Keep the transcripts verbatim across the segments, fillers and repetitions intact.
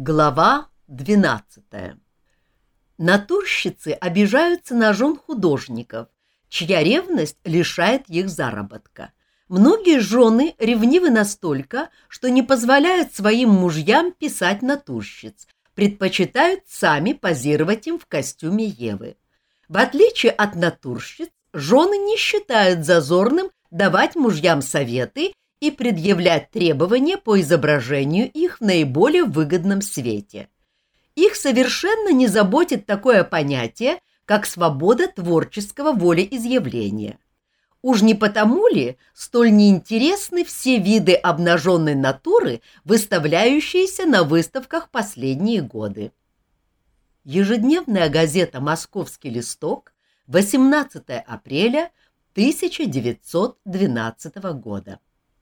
Глава двенадцатая. Натурщицы обижаются на жен художников, чья ревность лишает их заработка. Многие жены ревнивы настолько, что не позволяют своим мужьям писать натурщиц, предпочитают сами позировать им в костюме Евы. В отличие от натурщиц, жены не считают зазорным давать мужьям советы и предъявлять требования по изображению их в наиболее выгодном свете. Их совершенно не заботит такое понятие, как свобода творческого волеизъявления. Уж не потому ли столь неинтересны все виды обнаженной натуры, выставляющиеся на выставках последние годы? Ежедневная газета «Московский листок», восемнадцатое апреля тысяча девятьсот двенадцатого года.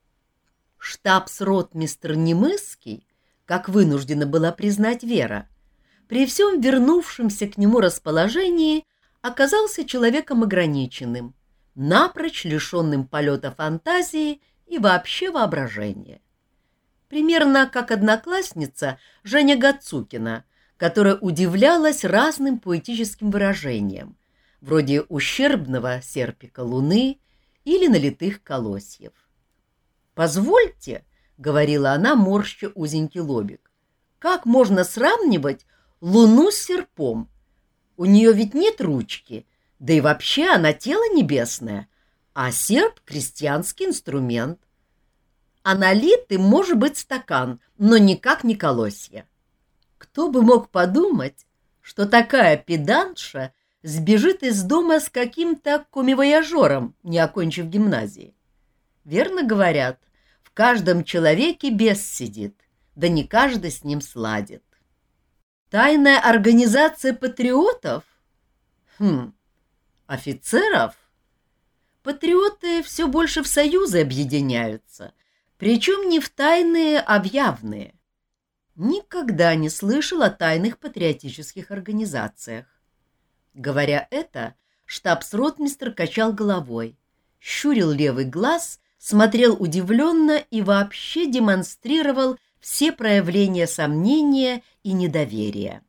Штабс-ротмистр Немысский, как вынуждена была признать Вера, при всем вернувшемся к нему расположении оказался человеком ограниченным, напрочь лишенным полета фантазии и вообще воображения. Примерно как одноклассница Женя Гацукина, которая удивлялась разным поэтическим выражениям, вроде ущербного серпика луны или налитых колосьев. «Позвольте», — говорила она, морща узенький лобик, — «как можно сравнивать луну с серпом? У нее ведь нет ручки, да и вообще она тело небесное, а серп — крестьянский инструмент. А налитый может быть стакан, но никак не колосья. Кто бы мог подумать, что такая педантша сбежит из дома с каким-то коммивояжером, не окончив гимназии? Верно говорят, в каждом человеке бес сидит, да не каждый с ним сладит. Тайная организация патриотов? Хм, офицеров? Патриоты все больше в союзы объединяются, причем не в тайные, а в явные. Никогда не слышал о тайных патриотических организациях. Говоря это, штабс-ротмистр качал головой, щурил левый глаз, смотрел удивленно и вообще демонстрировал все проявления сомнения и недоверия.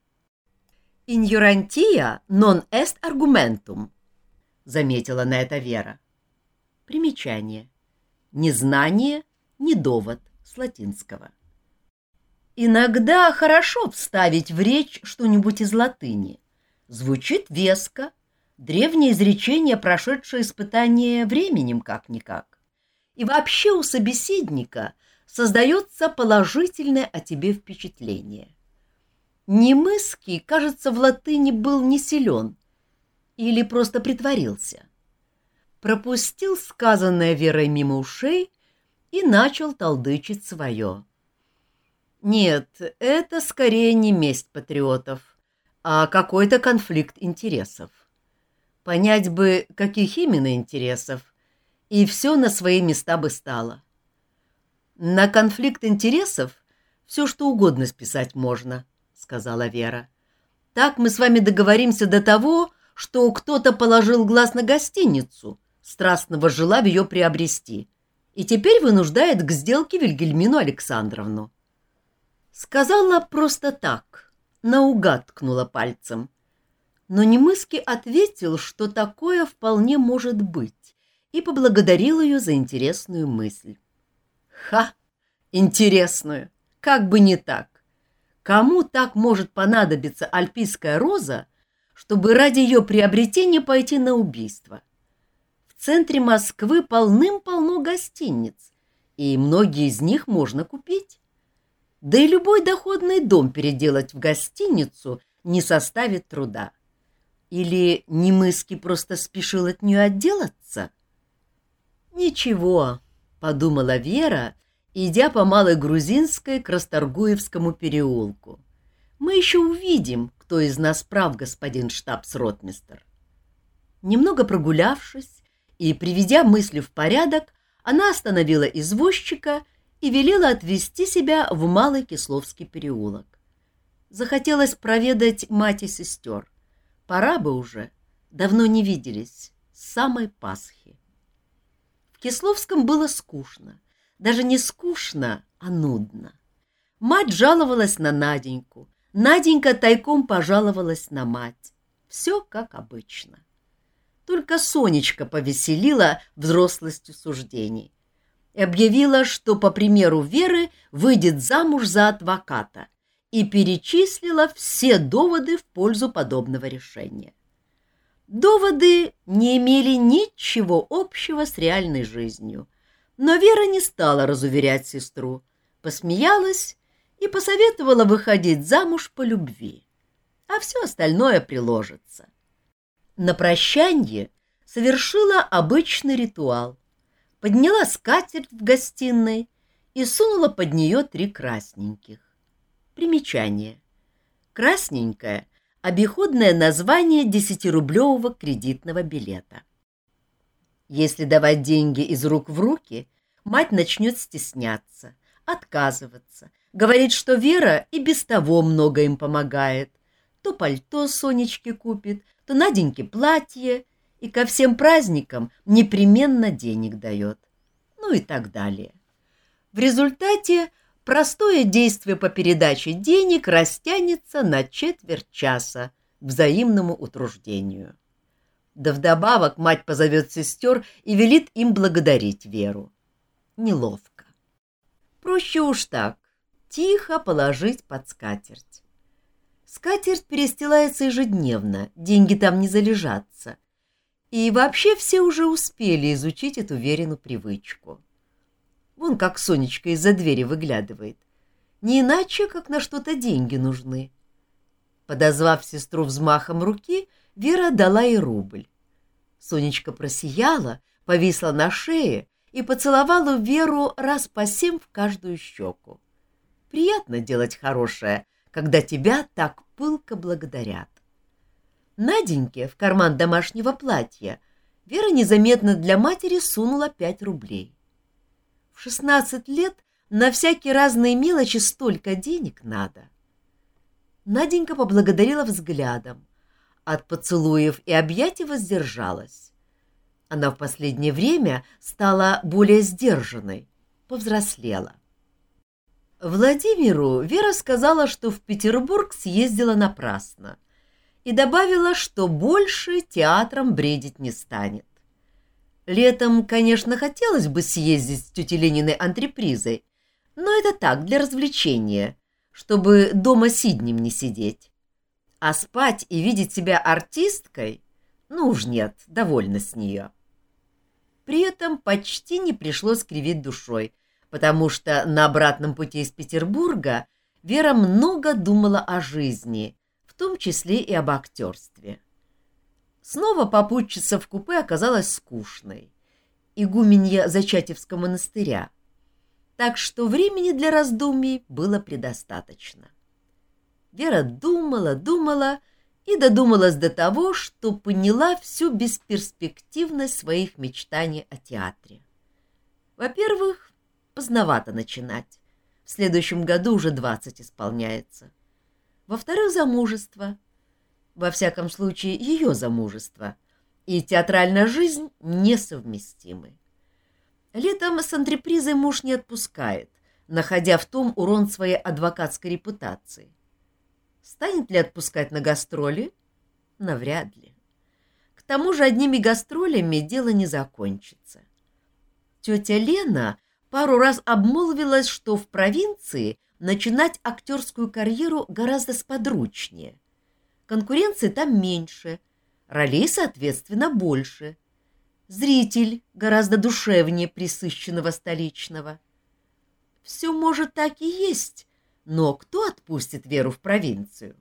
«Ignorantia non est argumentum», — заметила на это Вера. Примечание. Незнание — не довод, с латинского. Иногда хорошо вставить в речь что-нибудь из латыни. Звучит веско, древнее изречение, прошедшее испытание временем как-никак. И вообще у собеседника создается положительное о тебе впечатление. Немыский, кажется, в латыни был не силен или просто притворился. Пропустил сказанное Верой мимо ушей и начал толдычить свое. Нет, это скорее не месть патриотов, а какой-то конфликт интересов. Понять бы, каких именно интересов, и все на свои места бы стало. На конфликт интересов все что угодно списать можно, — сказала Вера. Так мы с вами договоримся до того, что кто-то положил глаз на гостиницу, страстно возжелав ее приобрести, и теперь вынуждает к сделке Вильгельмину Александровну. Сказала просто так, наугад ткнула пальцем. Но Немыский ответил, что такое вполне может быть, и поблагодарил ее за интересную мысль. Ха! Интересную! Как бы не так! Кому так может понадобиться альпийская роза, чтобы ради ее приобретения пойти на убийство? В центре Москвы полным-полно гостиниц, и многие из них можно купить. Да и любой доходный дом переделать в гостиницу не составит труда. Или Немыский просто спешил от нее отделаться? «Ничего», — подумала Вера, идя по Малой Грузинской к Расторгуевскому переулку. «Мы еще увидим, кто из нас прав, господин штабс-ротмистр». Немного прогулявшись и приведя мысли в порядок, она остановила извозчика и велела отвезти себя в Малый Кисловский переулок. Захотелось проведать мать и сестер. Пора бы уже, давно не виделись, с самой Пасхи. В Кисловском было скучно, даже не скучно, а нудно. Мать жаловалась на Наденьку, Наденька тайком пожаловалась на мать. Все как обычно. Только Сонечка повеселила взрослостью суждений и объявила, что, по примеру Веры, выйдет замуж за адвоката, и перечислила все доводы в пользу подобного решения. Доводы не имели ничего общего с реальной жизнью, но Вера не стала разуверять сестру, посмеялась и посоветовала выходить замуж по любви, а все остальное приложится. На прощанье совершила обычный ритуал, подняла скатерть в гостиной и сунула под нее три красненьких. Примечание. Красненькое — обиходное название десятирублевого кредитного билета. Если давать деньги из рук в руки, мать начнет стесняться, отказываться, говорить, что Вера и без того много им помогает. То пальто Сонечке купит, то Наденьке платье, и ко всем праздникам непременно денег дает. Ну и так далее. В результате простое действие по передаче денег растянется на четверть часа к взаимному утруждению. Да вдобавок мать позовет сестер и велит им благодарить Веру. Неловко. Проще уж так, тихо положить под скатерть. Скатерть перестилается ежедневно, деньги там не залежатся. И вообще все уже успели изучить эту Верину привычку. Вон как Сонечка из-за двери выглядывает. Не иначе, как на что-то деньги нужны. Подозвав сестру взмахом руки, Вера дала ей рубль. Сонечка просияла, повисла на шее и поцеловала Веру раз по семь в каждую щеку. Приятно делать хорошее, когда тебя так пылко благодарят. Наденьке в карман домашнего платья Вера незаметно для матери сунула пять рублей. В шестнадцать лет на всякие разные мелочи столько денег надо. Наденька поблагодарила взглядом. От поцелуев и объятий воздержалась. Она в последнее время стала более сдержанной, повзрослела. Владимиру Вера сказала, что в Петербург съездила напрасно, и добавила, что больше театром бредить не станет. Летом, конечно, хотелось бы съездить с тетей Лениной антрепризой, но это так, для развлечения, чтобы дома сиднем не сидеть. А спать и видеть себя артисткой, ну уж нет, довольно с нее. При этом почти не пришлось кривить душой, потому что на обратном пути из Петербурга Вера много думала о жизни, в том числе и об актерстве. Снова попутчица в купе оказалась скучной, игуменья Зачатевского монастыря, так что времени для раздумий было предостаточно. Вера думала, думала и додумалась до того, что поняла всю бесперспективность своих мечтаний о театре. Во-первых, поздновато начинать. В следующем году уже двадцать исполняется. Во-вторых, замужество. Во всяком случае, ее замужество. И театральная жизнь несовместимы. Летом с антрепризой муж не отпускает, находя в том урон своей адвокатской репутации. Станет ли отпускать на гастроли? Навряд ли. К тому же одними гастролями дело не закончится. Тетя Лена пару раз обмолвилась, что в провинции начинать актерскую карьеру гораздо сподручнее. Конкуренции там меньше, ролей, соответственно, больше. Зритель гораздо душевнее присыщенного столичного. Все может так и есть, но кто отпустит Веру в провинцию?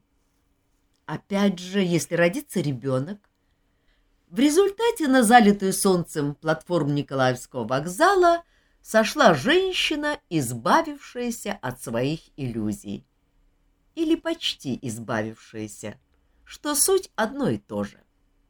Опять же, если родится ребенок. В результате на залитую солнцем платформу Николаевского вокзала сошла женщина, избавившаяся от своих иллюзий. Или почти избавившаяся, что суть одно и то же.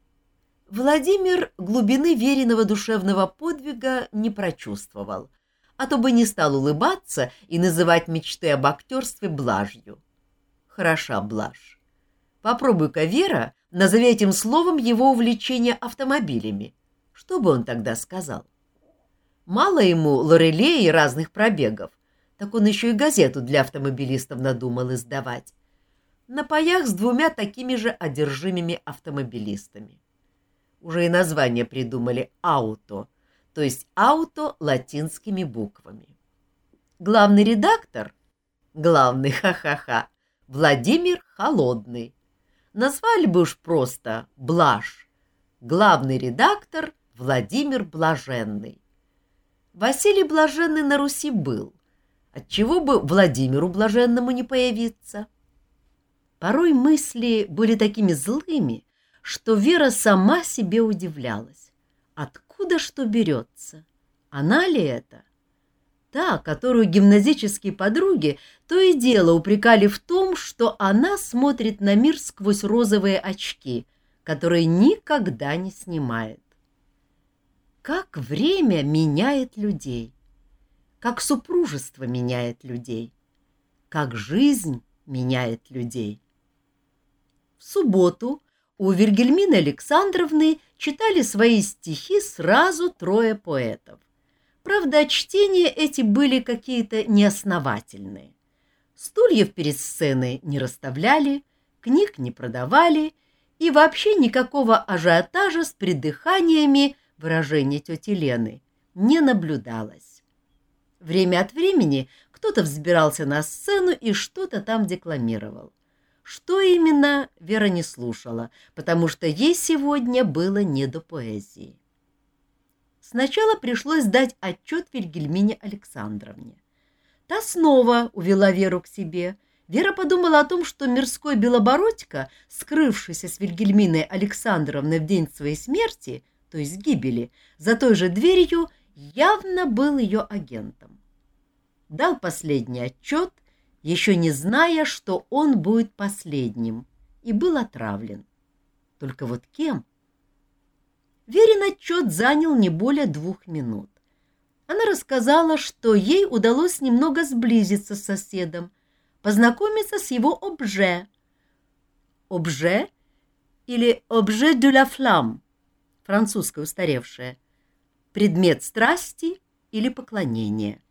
Владимир глубины Вериного душевного подвига не прочувствовал, а то бы не стал улыбаться и называть мечты об актерстве блажью. Хороша блажь. Попробуй-ка, Вера, назови этим словом его увлечение автомобилями. Что бы он тогда сказал? Мало ему лорелей и разных пробегов, Так он еще и газету для автомобилистов надумал издавать. На паях с двумя такими же одержимыми автомобилистами. Уже и название придумали «Ауто», то есть «Ауто» латинскими буквами. Главный редактор, главный, ха-ха-ха, Владимир Холодный. Назвали бы уж просто Блаж. Главный редактор Владимир Блаженный. Василий Блаженный на Руси был. Отчего бы Владимиру Блаженному не появиться? Порой мысли были такими злыми, что Вера сама себе удивлялась. Откуда что берется? Она ли это? Та, которую гимназические подруги то и дело упрекали в том, что она смотрит на мир сквозь розовые очки, которые никогда не снимает. Как время меняет людей, как супружество меняет людей, как жизнь меняет людей. В субботу у Вильгельмины Александровны читали свои стихи сразу трое поэтов. Правда, чтения эти были какие-то неосновательные. Стульев перед сценой не расставляли, книг не продавали, и вообще никакого ажиотажа с придыханиями, выражение тети Лены, не наблюдалось. Время от времени кто-то взбирался на сцену и что-то там декламировал. Что именно, Вера не слушала, потому что ей сегодня было не до поэзии. Сначала пришлось дать отчет Вильгельмине Александровне. Та снова увела Веру к себе. Вера подумала о том, что мирской Белобородько, скрывшийся с Вильгельминой Александровной в день своей смерти, то есть гибели, за той же дверью, явно был ее агентом. Дал последний отчет, еще не зная, что он будет последним, и был отравлен. Только вот кем? Верин отчет занял не более двух минут. Она рассказала, что ей удалось немного сблизиться с соседом, познакомиться с его обже. Обже или обже de la flamme, французское устаревшее, предмет страсти или поклонения.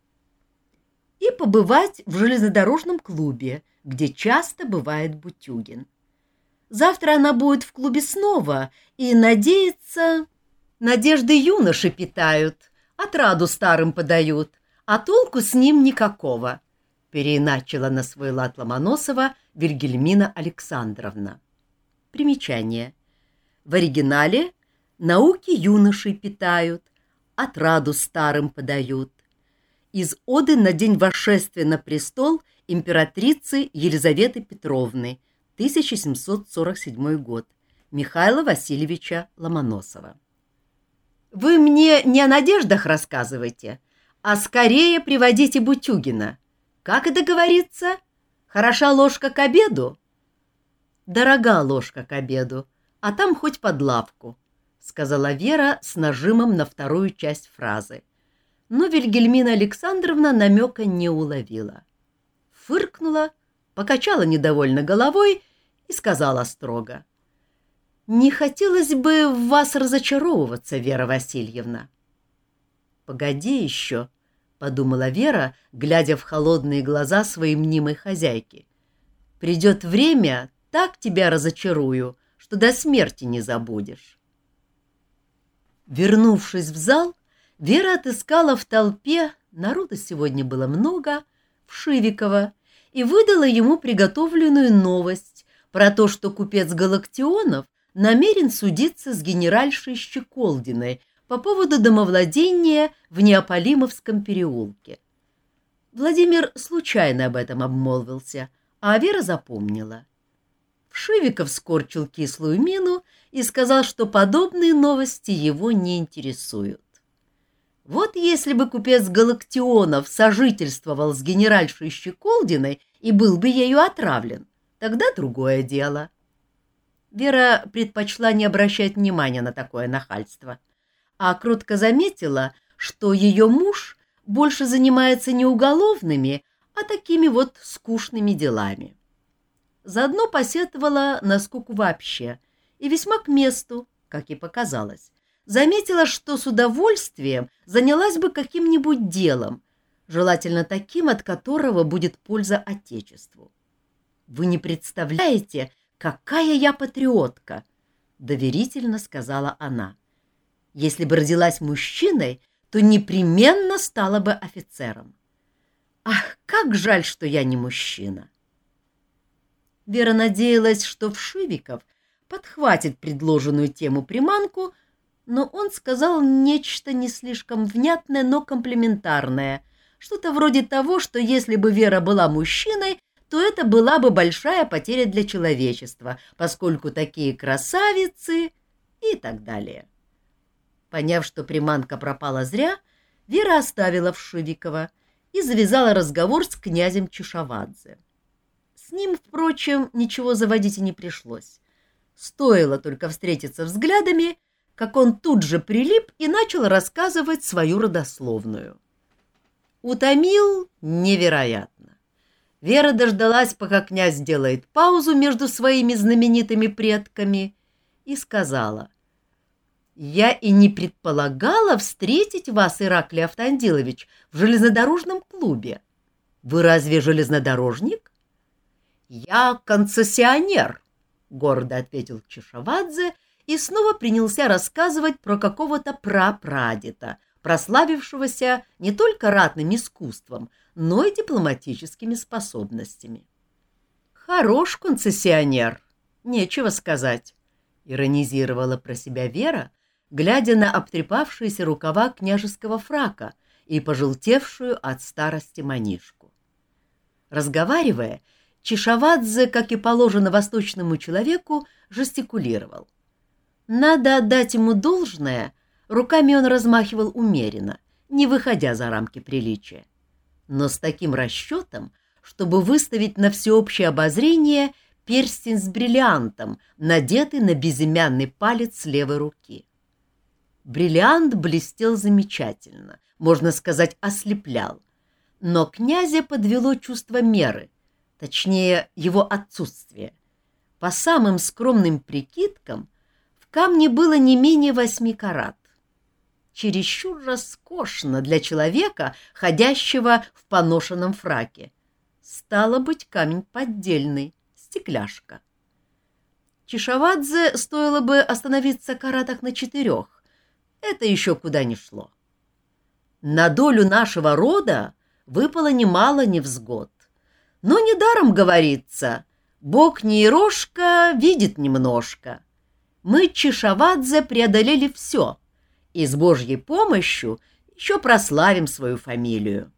И побывать в железнодорожном клубе, где часто бывает Бутюгин. Завтра она будет в клубе снова и надеется... Надежды юноши питают, отраду старым подают, а толку с ним никакого, переиначила на свой лад Ломоносова Вильгельмина Александровна. Примечание. В оригинале «Науки юношей питают, отраду старым подают». Из оды на день восшествия на престол императрицы Елизаветы Петровны, тысяча семьсот сорок седьмой год, Михаила Васильевича Ломоносова. Вы мне не о надеждах рассказывайте, а скорее приводите Бутюгина. Как это говорится? Хороша ложка к обеду? Дорога ложка к обеду, а там хоть под лавку, сказала Вера с нажимом на вторую часть фразы. Но Вильгельмина Александровна намека не уловила. Фыркнула, покачала недовольно головой и сказала строго: «Не хотелось бы в вас разочаровываться, Вера Васильевна». «Погоди еще», — подумала Вера, глядя в холодные глаза своей мнимой хозяйки. «Придет время, так тебя разочарую, что до смерти не забудешь». Вернувшись в зал, Вера отыскала в толпе, народу сегодня было много, Вшивикова, и выдала ему приготовленную новость про то, что купец Галактионов намерен судиться с генеральшей Щеколдиной по поводу домовладения в Неаполимовском переулке. Владимир случайно об этом обмолвился, а Вера запомнила. Вшивиков скорчил кислую мину и сказал, что подобные новости его не интересуют. Вот если бы купец Галактионов сожительствовал с генеральшей Щеколдиной и был бы ею отравлен, тогда другое дело. Вера предпочла не обращать внимания на такое нахальство, а кротко заметила, что ее муж больше занимается не уголовными, а такими вот скучными делами. Заодно посетовала на скуку вообще, и весьма к месту, как ей показалось. Заметила, что с удовольствием занялась бы каким-нибудь делом, желательно таким, от которого будет польза Отечеству. Вы не представляете, какая я патриотка, — доверительно сказала она. Если бы родилась мужчиной, то непременно стала бы офицером. Ах, как жаль, что я не мужчина. Вера надеялась, что Вшивиков подхватит предложенную тему-приманку, но он сказал нечто не слишком внятное, но комплиментарное, что-то вроде того, что если бы Вера была мужчиной, то это была бы большая потеря для человечества, поскольку такие красавицы и так далее. Поняв, что приманка пропала зря, Вера оставила Вшивикова и завязала разговор с князем Чешавадзе. С ним, впрочем, ничего заводить и не пришлось. Стоило только встретиться взглядами, как он тут же прилип и начал рассказывать свою родословную. Утомил невероятно. Вера дождалась, пока князь делает паузу между своими знаменитыми предками, и сказала: «Я и не предполагала встретить вас, Ираклий Автандилович, в железнодорожном клубе. Вы разве железнодорожник?» «Я концессионер», — гордо ответил Чешавадзе и снова принялся рассказывать про какого-то прапрадеда, прославившегося не только ратным искусством, но и дипломатическими способностями. «Хорош концессионер, нечего сказать», — иронизировала про себя Вера, глядя на обтрепавшиеся рукава княжеского фрака и пожелтевшую от старости манишку. Разговаривая, Чешавадзе, как и положено восточному человеку, жестикулировал. Надо отдать ему должное, руками он размахивал умеренно, не выходя за рамки приличия, но с таким расчетом, чтобы выставить на всеобщее обозрение перстень с бриллиантом, надетый на безымянный палец левой руки. Бриллиант блестел замечательно, можно сказать, ослеплял, но князя подвело чувство меры, точнее, его отсутствие. По самым скромным прикидкам, в камне было не менее восьми карат. Чересчур роскошно для человека, ходящего в поношенном фраке. Стало быть, камень поддельный, стекляшка. Чешавадзе стоило бы остановиться каратах на четырех. Это еще куда ни шло. На долю нашего рода выпало немало невзгод. Но недаром говорится, Бог не ерошка, видит немножко. Мы, Чешавадзе, преодолели все, и с Божьей помощью еще прославим свою фамилию.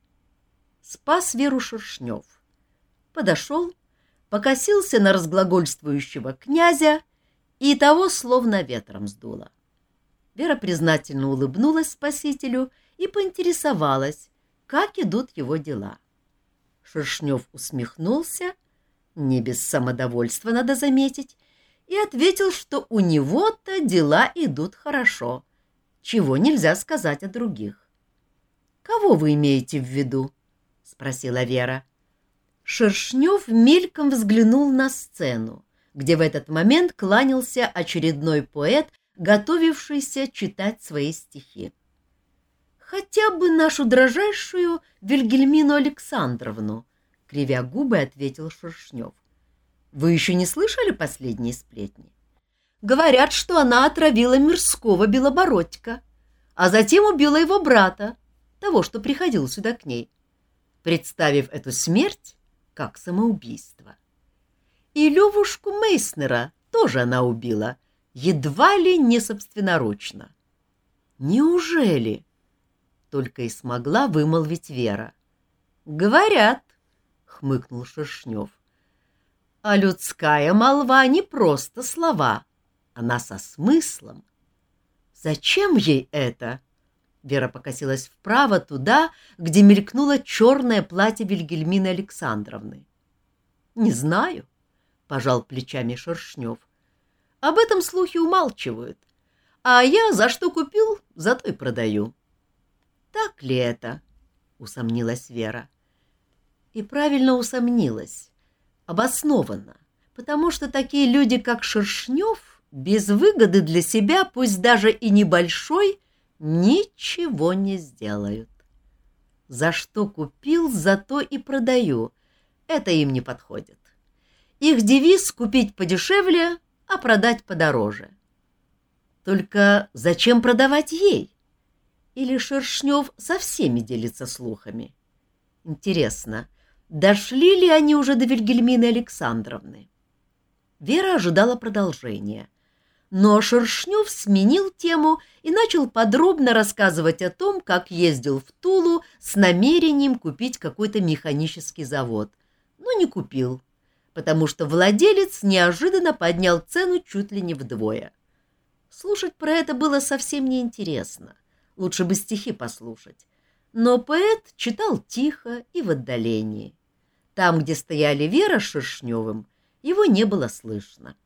Спас Веру Шершнев. Подошел, покосился на разглагольствующего князя, и того словно ветром сдуло. Вера признательно улыбнулась спасителю и поинтересовалась, как идут его дела. Шершнев усмехнулся, не без самодовольства, надо заметить, и ответил, что у него-то дела идут хорошо, чего нельзя сказать о других. — Кого вы имеете в виду? — спросила Вера. Шершнев мельком взглянул на сцену, где в этот момент кланялся очередной поэт, готовившийся читать свои стихи. «Хотя бы нашу дрожайшую Вильгельмину Александровну», — кривя губы, ответил Шершнев. «Вы еще не слышали последние сплетни? Говорят, что она отравила Мирского Белобородька, а затем убила его брата, того, что приходил сюда к ней, представив эту смерть как самоубийство. И Левушку Мейснера тоже она убила, едва ли не собственноручно». «Неужели?» — только и смогла вымолвить Вера. «Говорят», — хмыкнул Шершнев. «А людская молва не просто слова, она со смыслом». «Зачем ей это?» Вера покосилась вправо туда, где мелькнуло черное платье Вильгельмины Александровны. «Не знаю», — пожал плечами Шершнев. «Об этом слухи умалчивают, а я за что купил, зато и продаю». «Так ли это?» — усомнилась Вера. И правильно усомнилась, обоснованно, потому что такие люди, как Шершнев, без выгоды для себя, пусть даже и небольшой, ничего не сделают. За что купил, за то и продаю. Это им не подходит. Их девиз — купить подешевле, а продать подороже. Только зачем продавать ей? Или Шершнев со всеми делится слухами? Интересно, дошли ли они уже до Вильгельмины Александровны? Вера ожидала продолжения, но Шершнев сменил тему и начал подробно рассказывать о том, как ездил в Тулу с намерением купить какой-то механический завод, но не купил, потому что владелец неожиданно поднял цену чуть ли не вдвое. Слушать про это было совсем неинтересно, лучше бы стихи послушать. Но поэт читал тихо и в отдалении. Там, где стояли Вера с Шершневым, его не было слышно.